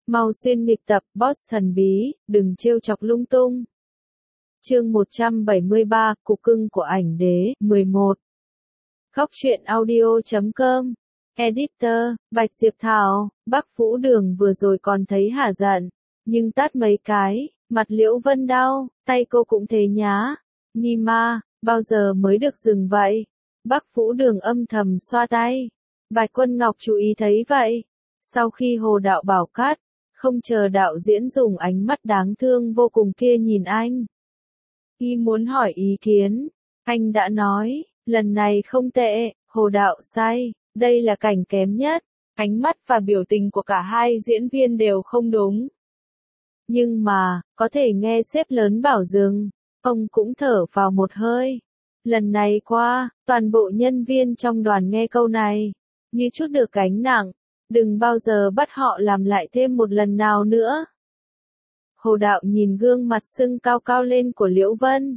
Mau xuyên nghịch tập, boss thần bí, đừng trêu chọc lung tung. Chương 173, Cục cưng của ảnh đế, 11. Góc truyện audio.com. Editor, Bạch Diệp Thảo. Bắc Vũ Đường vừa rồi còn thấy hả giận, nhưng tát mấy cái, mặt Liễu Vân đau, tay cô cũng thế nhá. Ni ma, bao giờ mới được dừng vậy? Bắc Vũ Đường âm thầm xoa tay. Bạch Quân Ngọc chú ý thấy vậy. Sau khi Hồ Đạo bảo cắt, không chờ đạo diễn dùng ánh mắt đáng thương vô cùng kia nhìn anh. Y muốn hỏi ý kiến, anh đã nói, lần này không tệ, Hồ Đạo sai, đây là cảnh kém nhất, ánh mắt và biểu tình của cả hai diễn viên đều không đúng. Nhưng mà, có thể nghe sếp lớn bảo dừng, ông cũng thở vào một hơi. Lần này qua, toàn bộ nhân viên trong đoàn nghe câu này, như chút được gánh nặng, đừng bao giờ bắt họ làm lại thêm một lần nào nữa. Hồ Đạo nhìn gương mặt sưng cao cao lên của Liễu Vân,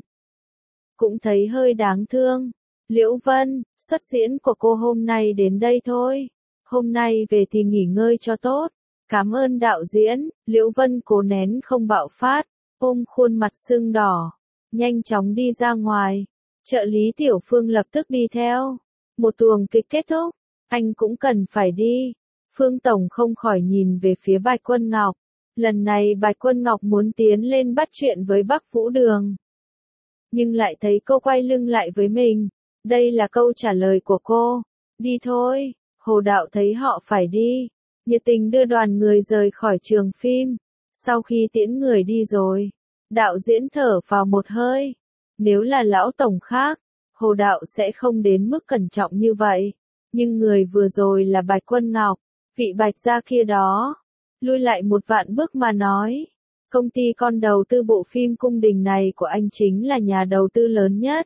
cũng thấy hơi đáng thương. Liễu Vân, xuất diễn của cô hôm nay đến đây thôi. Hôm nay về thì nghỉ ngơi cho tốt. Cảm ơn đạo diễn. Liễu Vân cố nén không bạo phát, ôm khuôn mặt sưng đỏ, nhanh chóng đi ra ngoài. Trợ lý Tiểu Phương lập tức đi theo. Một tuồng kịch kết thúc, anh cũng cần phải đi. Phương Tổng không khỏi nhìn về phía Bạch Quân Ngọc. Lần này Bạch Quân Ngọc muốn tiến lên bắt chuyện với Bắc Vũ Đường, nhưng lại thấy cô quay lưng lại với mình. Đây là câu trả lời của cô. Đi thôi. Hồ Đạo thấy họ phải đi, nhiệt tình đưa đoàn người rời khỏi trường phim. Sau khi tiễn người đi rồi, đạo diễn thở vào một hơi. Nếu là lão tổng khác, Hồ Đạo sẽ không đến mức cẩn trọng như vậy. Nhưng người vừa rồi là Bạch Quân Ngọc, vị Bạch gia kia đó. Lui lại một vạn bước mà nói, công ty con đầu tư bộ phim cung đình này của anh chính là nhà đầu tư lớn nhất.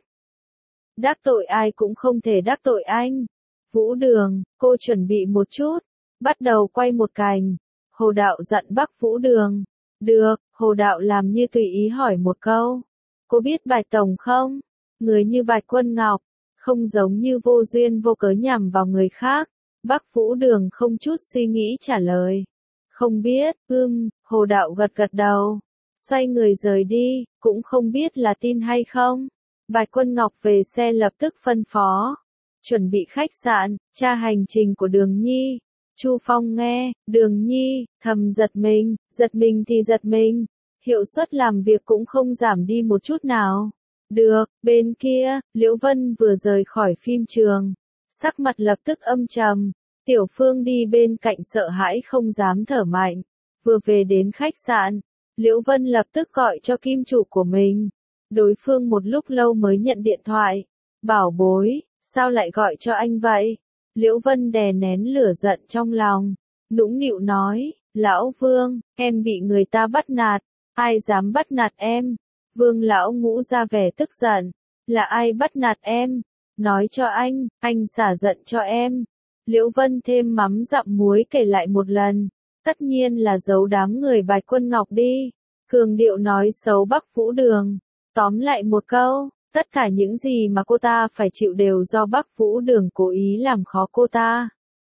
Đắc tội ai cũng không thể đắc tội anh. Vũ Đường, cô chuẩn bị một chút, bắt đầu quay một cảnh. Hồ Đạo dặn Bắc Vũ Đường. Được, Hồ Đạo làm như tùy ý hỏi một câu. Cô biết Bạch Tổng không? Người như Bạch Quân Ngọc, không giống như vô duyên vô cớ nhằm vào người khác. Bắc Vũ Đường không chút suy nghĩ trả lời. Không biết, Hồ Đạo gật gật đầu. Xoay người rời đi, cũng không biết là tin hay không. Bạch Quân Ngọc về xe lập tức phân phó. Chuẩn bị khách sạn, tra hành trình của Đường Nhi. Chu Phong nghe, Đường Nhi, thầm giật mình thì giật mình. Hiệu suất làm việc cũng không giảm đi một chút nào. Được, bên kia, Liễu Vân vừa rời khỏi phim trường. Sắc mặt lập tức âm trầm. Tiểu Phương đi bên cạnh sợ hãi không dám thở mạnh. Vừa về đến khách sạn, Liễu Vân lập tức gọi cho kim chủ của mình. Đối phương một lúc lâu mới nhận điện thoại. Bảo bối, sao lại gọi cho anh vậy? Liễu Vân đè nén lửa giận trong lòng, nũng nịu nói, Lão Vương, em bị người ta bắt nạt. Ai dám bắt nạt em? Vương Lão Ngũ ra vẻ tức giận. Là ai bắt nạt em? Nói cho anh xả giận cho em. Liễu Vân thêm mắm dặm muối kể lại một lần. Tất nhiên là giấu đám người Bạch Quân Ngọc đi. Cường điệu nói xấu Bắc Vũ Đường. Tóm lại một câu, tất cả những gì mà cô ta phải chịu đều do Bắc Vũ Đường cố ý làm khó cô ta.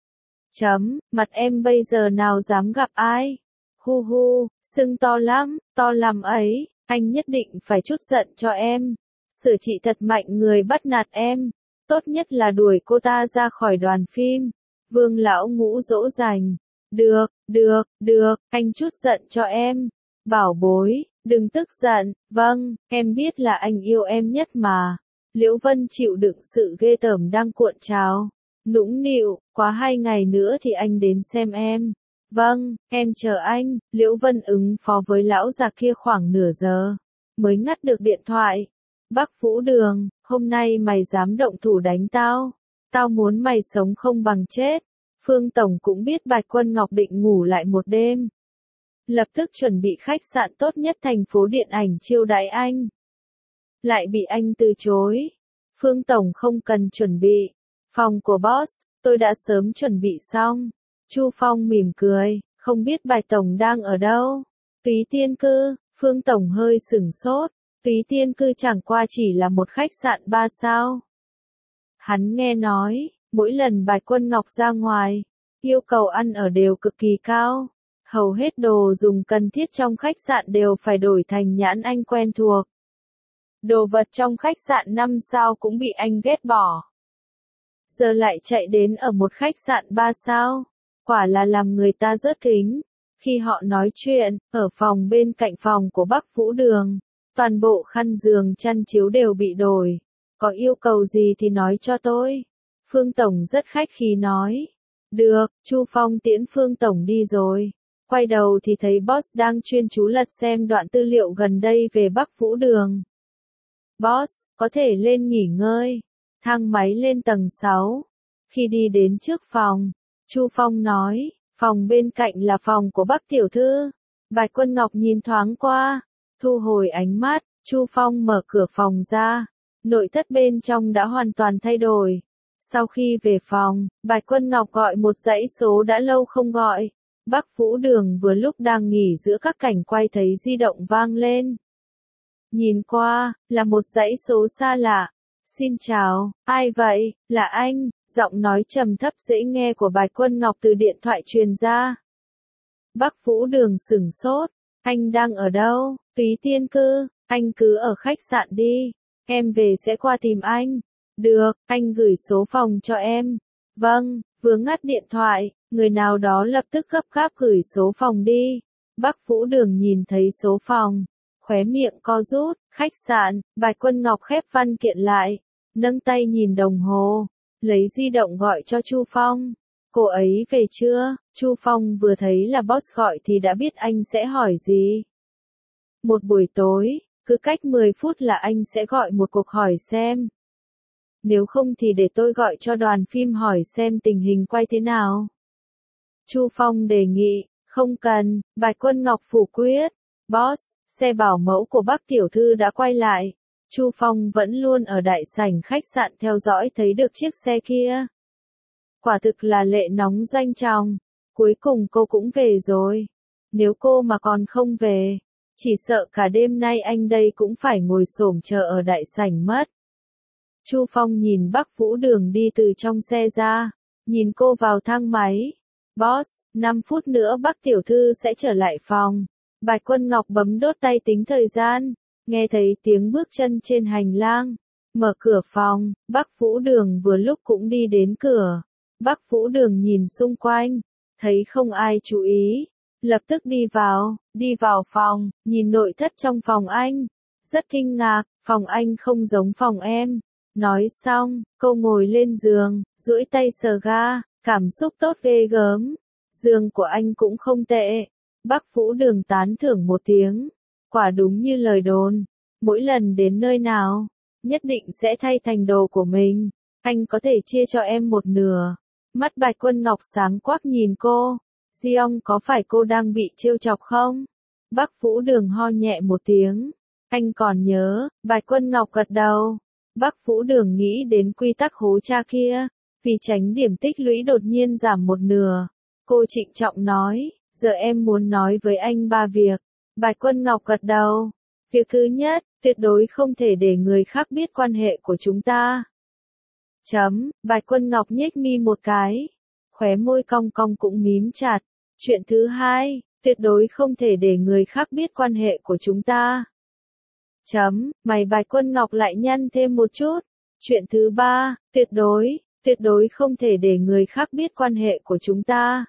Mặt em bây giờ nào dám gặp ai? Hu hu, sưng to lắm ấy, anh nhất định phải trút giận cho em. Xử trị thật mạnh người bắt nạt em. Tốt nhất là đuổi cô ta ra khỏi đoàn phim. Vương Lão Ngũ dỗ dành. Được, anh trút giận cho em. Bảo bối, đừng tức giận. Vâng, em biết là anh yêu em nhất mà. Liễu Vân chịu đựng sự ghê tởm đang cuộn trào. Nũng nịu, quá 2 ngày nữa thì anh đến xem em. Vâng, em chờ anh. Liễu Vân ứng phó với lão già kia khoảng nửa giờ, mới ngắt được điện thoại. Bắc Vũ Đường, hôm nay mày dám động thủ đánh tao. Tao muốn mày sống không bằng chết. Phương Tổng cũng biết Bạch Quân Ngọc định ngủ lại một đêm. Lập tức chuẩn bị khách sạn tốt nhất thành phố điện ảnh chiêu đãi anh. Lại bị anh từ chối. Phương Tổng không cần chuẩn bị. Phòng của boss, tôi đã sớm chuẩn bị xong. Chu Phong mỉm cười, không biết Bạch Tổng đang ở đâu. Túy Tiên Cư, Phương Tổng hơi sửng sốt. Túy Tiên Cư chẳng qua chỉ là một khách sạn 3 sao. Hắn nghe nói, mỗi lần Bạch Quân Ngọc ra ngoài, yêu cầu ăn ở đều cực kỳ cao. Hầu hết đồ dùng cần thiết trong khách sạn đều phải đổi thành nhãn Anh quen thuộc. Đồ vật trong khách sạn 5 sao cũng bị anh ghét bỏ. Giờ lại chạy đến ở một khách sạn 3 sao. Quả là làm người ta rớt kính. Khi họ nói chuyện, ở phòng bên cạnh phòng của Bắc Vũ Đường, toàn bộ khăn giường chăn chiếu đều bị đổi. Có yêu cầu gì thì nói cho tôi. Phương Tổng rất khách khí nói. Được, Chu Phong tiễn Phương Tổng đi rồi. Quay đầu thì thấy boss đang chuyên chú lật xem đoạn tư liệu gần đây về Bắc Vũ Đường. Boss, có thể lên nghỉ ngơi. Thang máy lên tầng 6. Khi đi đến trước phòng, Chu Phong nói, phòng bên cạnh là phòng của Bắc tiểu thư. Bạch Quân Ngọc nhìn thoáng qua, thu hồi ánh mắt, Chu Phong mở cửa phòng ra. Nội thất bên trong đã hoàn toàn thay đổi. Sau khi về phòng, Bạch Quân Ngọc gọi một dãy số đã lâu không gọi. Bắc Vũ Đường vừa lúc đang nghỉ giữa các cảnh quay thấy di động vang lên. Nhìn qua, là một dãy số xa lạ. Xin chào, ai vậy, là anh, giọng nói trầm thấp dễ nghe của Bạch Quân Ngọc từ điện thoại truyền ra. Bắc Vũ Đường sửng sốt, anh đang ở đâu, Túy Tiên Cư, anh cứ ở khách sạn đi, em về sẽ qua tìm anh. Được, anh gửi số phòng cho em. Vâng, vừa ngắt điện thoại, người nào đó lập tức gấp gáp gửi số phòng đi. Bắc Vũ Đường nhìn thấy số phòng, khóe miệng co rút, khách sạn, Bạch Quân Ngọc khép văn kiện lại, nâng tay nhìn đồng hồ, lấy di động gọi cho Chu Phong. Cô ấy về chưa? Chu Phong vừa thấy là boss gọi thì đã biết anh sẽ hỏi gì. Một buổi tối, cứ cách 10 phút là anh sẽ gọi một cuộc hỏi xem. Nếu không thì để tôi gọi cho đoàn phim hỏi xem tình hình quay thế nào. Chu Phong đề nghị, không cần, Bạch Quân Ngọc phủ quyết. Boss, xe bảo mẫu của Bắc tiểu thư đã quay lại. Chu Phong vẫn luôn ở đại sảnh khách sạn theo dõi thấy được chiếc xe kia. Quả thực là lệ nóng doanh trọng. Cuối cùng cô cũng về rồi. Nếu cô mà còn không về, chỉ sợ cả đêm nay anh đây cũng phải ngồi xổm chờ ở đại sảnh mất. Chu Phong nhìn Bắc Vũ Đường đi từ trong xe ra, nhìn cô vào thang máy. Boss, 5 phút nữa Bắc tiểu thư sẽ trở lại phòng. Bạch Quân Ngọc bấm đốt tay tính thời gian, nghe thấy tiếng bước chân trên hành lang. Mở cửa phòng, Bắc Vũ Đường vừa lúc cũng đi đến cửa. Bắc Vũ Đường nhìn xung quanh, thấy không ai chú ý, lập tức đi vào phòng, nhìn nội thất trong phòng anh. Rất kinh ngạc, phòng anh không giống phòng em. Nói xong, cô ngồi lên giường, duỗi tay sờ ga, cảm xúc tốt ghê gớm. Giường của anh cũng không tệ. Bắc Vũ Đường tán thưởng một tiếng. Quả đúng như lời đồn. Mỗi lần đến nơi nào, nhất định sẽ thay thành đồ của mình. Anh có thể chia cho em một nửa. Mắt Bạch Quân Ngọc sáng quắc nhìn cô. Giong, có phải cô đang bị trêu chọc không? Bắc Vũ Đường ho nhẹ một tiếng. Anh còn nhớ, Bạch Quân Ngọc gật đầu. Bắc Vũ Đường nghĩ đến quy tắc hố cha kia. Vì tránh điểm tích lũy đột nhiên giảm một nửa. Cô trịnh trọng nói, giờ em muốn nói với anh 3 việc. Bạch Quân Ngọc gật đầu. Việc thứ nhất, tuyệt đối không thể để người khác biết quan hệ của chúng ta. Bạch Quân Ngọc nhếch mi một cái. Khóe môi cong cong cũng mím chặt. Chuyện thứ hai, tuyệt đối không thể để người khác biết quan hệ của chúng ta. Mày Bạch Quân Ngọc lại nhăn thêm một chút. Chuyện thứ ba, tuyệt đối không thể để người khác biết quan hệ của chúng ta.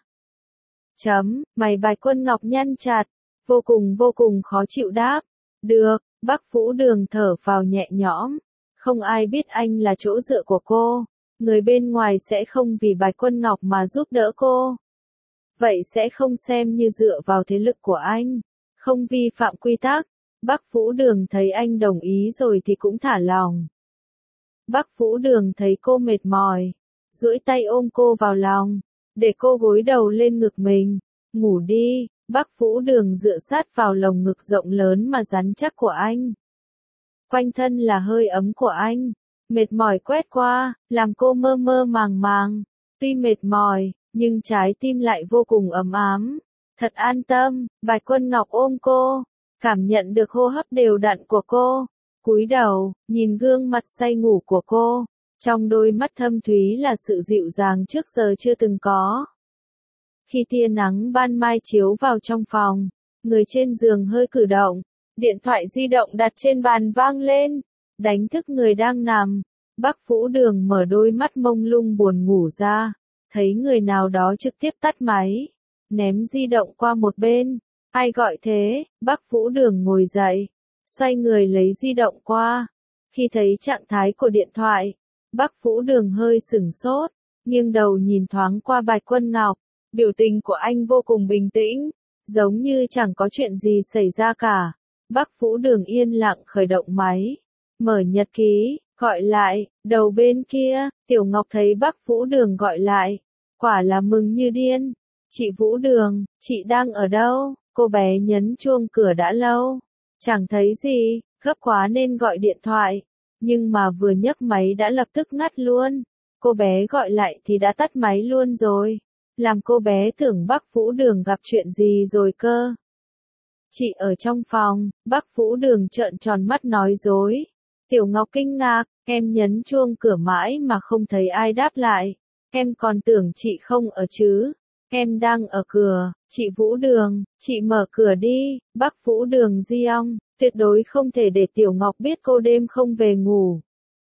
Mày Bạch Quân Ngọc nhăn chặt, vô cùng khó chịu đáp. Được, Bắc Vũ Đường thở phào nhẹ nhõm. Không ai biết anh là chỗ dựa của cô. Người bên ngoài sẽ không vì Bạch Quân Ngọc mà giúp đỡ cô. Vậy sẽ không xem như dựa vào thế lực của anh. Không vi phạm quy tắc. Bắc Vũ Đường thấy anh đồng ý rồi thì cũng thả lòng. Bắc Vũ Đường thấy cô mệt mỏi, duỗi tay ôm cô vào lòng, để cô gối đầu lên ngực mình. Ngủ đi. Bắc Vũ Đường dựa sát vào lồng ngực rộng lớn mà rắn chắc của anh. Quanh thân là hơi ấm của anh. Mệt mỏi quét qua, làm cô mơ mơ màng màng. Tuy mệt mỏi, nhưng trái tim lại vô cùng ấm áp. Thật an tâm. Bạch Quân Ngọc ôm cô, cảm nhận được hô hấp đều đặn của cô. Cúi đầu, nhìn gương mặt say ngủ của cô. Trong đôi mắt thâm thúy là sự dịu dàng trước giờ chưa từng có. Khi tia nắng ban mai chiếu vào trong phòng, người trên giường hơi cử động, điện thoại di động đặt trên bàn vang lên, đánh thức người đang nằm. Bác Vũ Đường mở đôi mắt mông lung buồn ngủ ra, thấy người nào đó trực tiếp tắt máy, ném di động qua một bên. Ai gọi thế? Bác Vũ Đường ngồi dậy, xoay người lấy di động qua. Khi thấy trạng thái của điện thoại, bác Vũ Đường hơi sửng sốt, nghiêng đầu nhìn thoáng qua Bạch Quân Ngọc. Biểu tình của anh vô cùng bình tĩnh, giống như chẳng có chuyện gì xảy ra cả. Bác Vũ Đường yên lặng khởi động máy, mở nhật ký, gọi lại. Đầu bên kia, Tiểu Ngọc thấy bác Vũ Đường gọi lại, quả là mừng như điên. Chị Vũ Đường, chị đang ở đâu? Cô bé nhấn chuông cửa đã lâu, chẳng thấy gì, gấp quá nên gọi điện thoại, nhưng mà vừa nhấc máy đã lập tức ngắt luôn. Cô bé gọi lại thì đã tắt máy luôn rồi, làm cô bé tưởng bác Vũ Đường gặp chuyện gì rồi cơ. Chị ở trong phòng, bác Vũ Đường trợn tròn mắt nói dối. Tiểu Ngọc kinh ngạc, em nhấn chuông cửa mãi mà không thấy ai đáp lại, em còn tưởng chị không ở chứ. Em đang ở cửa, chị Vũ Đường, chị mở cửa đi. Bác Vũ Đường giong, tuyệt đối không thể để Tiểu Ngọc biết cô đêm không về ngủ.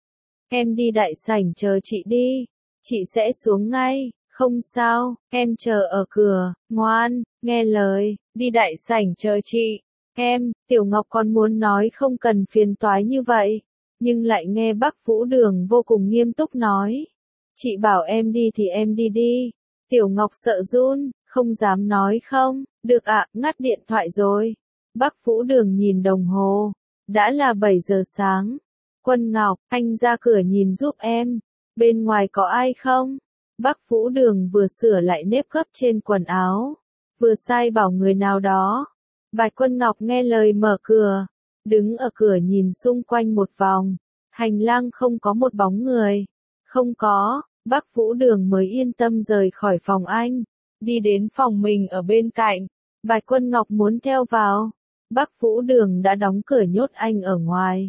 Em đi đại sảnh chờ chị đi, chị sẽ xuống ngay. Không sao, em chờ ở cửa, ngoan, nghe lời, đi đại sảnh chờ chị. Tiểu Ngọc còn muốn nói không cần phiền toái như vậy, nhưng lại nghe bác Vũ Đường vô cùng nghiêm túc nói. Chị bảo em đi thì em đi đi. Tiểu Ngọc sợ run, không dám nói không. Được ạ, ngắt điện thoại rồi. Bác Vũ Đường nhìn đồng hồ, đã là 7 giờ sáng. Quân Ngọc, anh ra cửa nhìn giúp em, bên ngoài có ai không? Bác Vũ Đường vừa sửa lại nếp gấp trên quần áo, vừa sai bảo người nào đó. Bạch Quân Ngọc nghe lời mở cửa, đứng ở cửa nhìn xung quanh một vòng, hành lang không có một bóng người. Không có, bác Vũ Đường mới yên tâm rời khỏi phòng anh, đi đến phòng mình ở bên cạnh. Bạch Quân Ngọc muốn theo vào, bác Vũ Đường đã đóng cửa nhốt anh ở ngoài.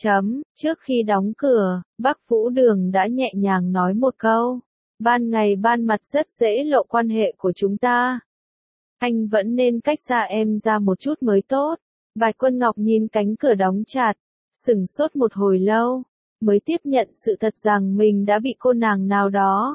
Trước khi đóng cửa, bác Vũ Đường đã nhẹ nhàng nói một câu. Ban ngày ban mặt rất dễ lộ quan hệ của chúng ta. Anh vẫn nên cách xa em ra một chút mới tốt. Bạch Quân Ngọc nhìn cánh cửa đóng chặt, sửng sốt một hồi lâu, mới tiếp nhận sự thật rằng mình đã bị cô nàng nào đó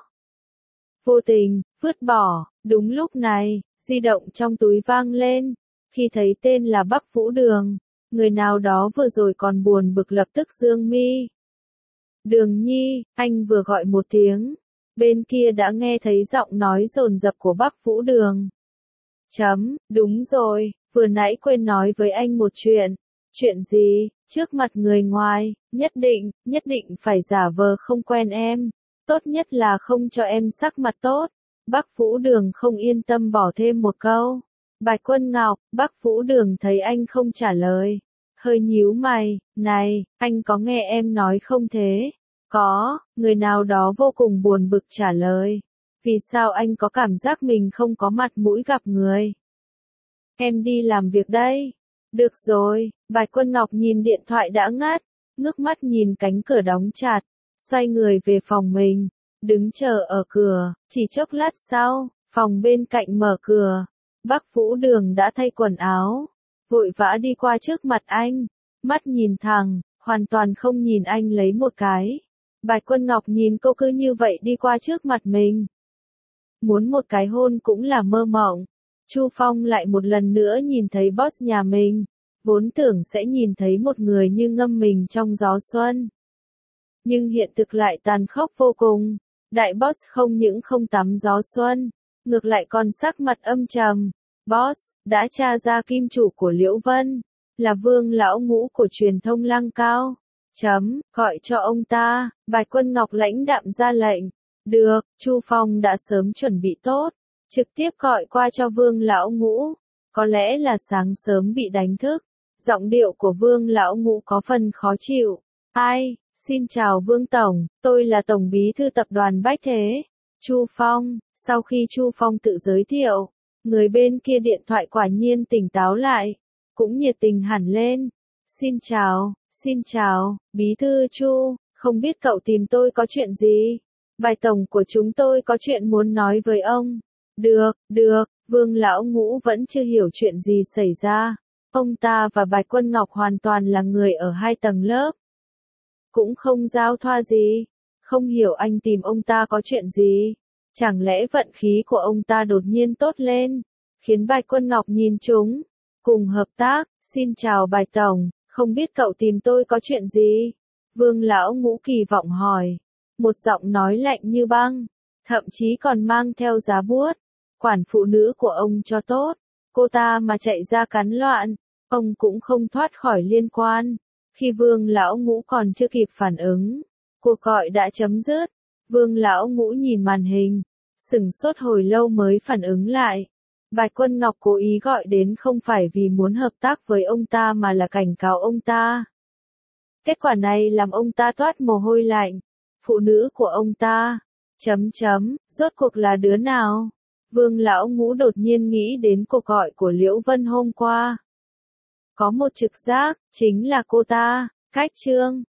vô tình vứt bỏ. Đúng lúc này, di động trong túi vang lên. Khi thấy tên là Bác Vũ Đường, người nào đó vừa rồi còn buồn bực lập tức dương mi. Đường Nhi, anh vừa gọi một tiếng. Bên kia đã nghe thấy giọng nói dồn dập của bác Vũ Đường. Đúng rồi, vừa nãy quên nói với anh một chuyện. Chuyện gì? Trước mặt người ngoài, nhất định phải giả vờ không quen em. Tốt nhất là không cho em sắc mặt tốt. Bác Vũ Đường không yên tâm bỏ thêm một câu. Bạch Quân Ngọc, bác Vũ Đường thấy anh không trả lời, hơi nhíu mày. Này, anh có nghe em nói không thế? Có, người nào đó vô cùng buồn bực trả lời. Vì sao anh có cảm giác mình không có mặt mũi gặp người? Em đi làm việc đây. Được rồi, Bạch Quân Ngọc nhìn điện thoại đã ngắt, ngước mắt nhìn cánh cửa đóng chặt, xoay người về phòng mình, đứng chờ ở cửa. Chỉ chốc lát sau, phòng bên cạnh mở cửa. Bác Vũ Đường đã thay quần áo, vội vã đi qua trước mặt anh, mắt nhìn thẳng, hoàn toàn không nhìn anh lấy một cái. Bạch Quân Ngọc nhìn cô cứ như vậy đi qua trước mặt mình. Muốn một cái hôn cũng là mơ mộng. Chu Phong lại một lần nữa nhìn thấy boss nhà mình, vốn tưởng sẽ nhìn thấy một người như ngâm mình trong gió xuân. Nhưng hiện thực lại tàn khốc vô cùng. Đại boss không những không tắm gió xuân, ngược lại còn sắc mặt âm trầm. Boss đã tra ra kim chủ của Liễu Vân là Vương lão ngũ của truyền thông Lăng Cao. Gọi cho ông ta. Bạch Quân Ngọc lãnh đạm ra lệnh. Được, Chu Phong đã sớm chuẩn bị tốt, trực tiếp gọi qua cho Vương lão ngũ. Có lẽ là sáng sớm bị đánh thức, giọng điệu của Vương lão ngũ có phần khó chịu. Ai, xin chào Vương Tổng, tôi là Tổng Bí thư Tập đoàn Bách Thế, Chu Phong. Sau khi Chu Phong tự giới thiệu, người bên kia điện thoại quả nhiên tỉnh táo lại, cũng nhiệt tình hẳn lên. Xin chào, Bí thư Chu, không biết cậu tìm tôi có chuyện gì? Bài tổng của chúng tôi có chuyện muốn nói với ông. Được, Vương Lão Ngũ vẫn chưa hiểu chuyện gì xảy ra. Ông ta và Bạch Quân Ngọc hoàn toàn là người ở hai tầng lớp. Cũng không giao thoa gì. Không hiểu anh tìm ông ta có chuyện gì. Chẳng lẽ vận khí của ông ta đột nhiên tốt lên, khiến Bạch Quân Ngọc nhìn chúng, cùng hợp tác. Xin chào Bạch Tổng, không biết cậu tìm tôi có chuyện gì? Vương Lão Ngũ kỳ vọng hỏi. Một giọng nói lạnh như băng, thậm chí còn mang theo giá buốt. Quản phụ nữ của ông cho tốt, cô ta mà chạy ra cắn loạn, ông cũng không thoát khỏi liên quan. Khi Vương Lão Ngũ còn chưa kịp phản ứng, cuộc gọi đã chấm dứt. Vương Lão Ngũ nhìn màn hình, sửng sốt hồi lâu mới phản ứng lại. Bạch Quân Ngọc cố ý gọi đến không phải vì muốn hợp tác với ông ta mà là cảnh cáo ông ta. Kết quả này làm ông ta toát mồ hôi lạnh. Phụ nữ của ông ta, rốt cuộc là đứa nào? Vương Lão Ngũ đột nhiên nghĩ đến cuộc gọi của Liễu Vân hôm qua. Có một trực giác, chính là cô ta. Cách Trương,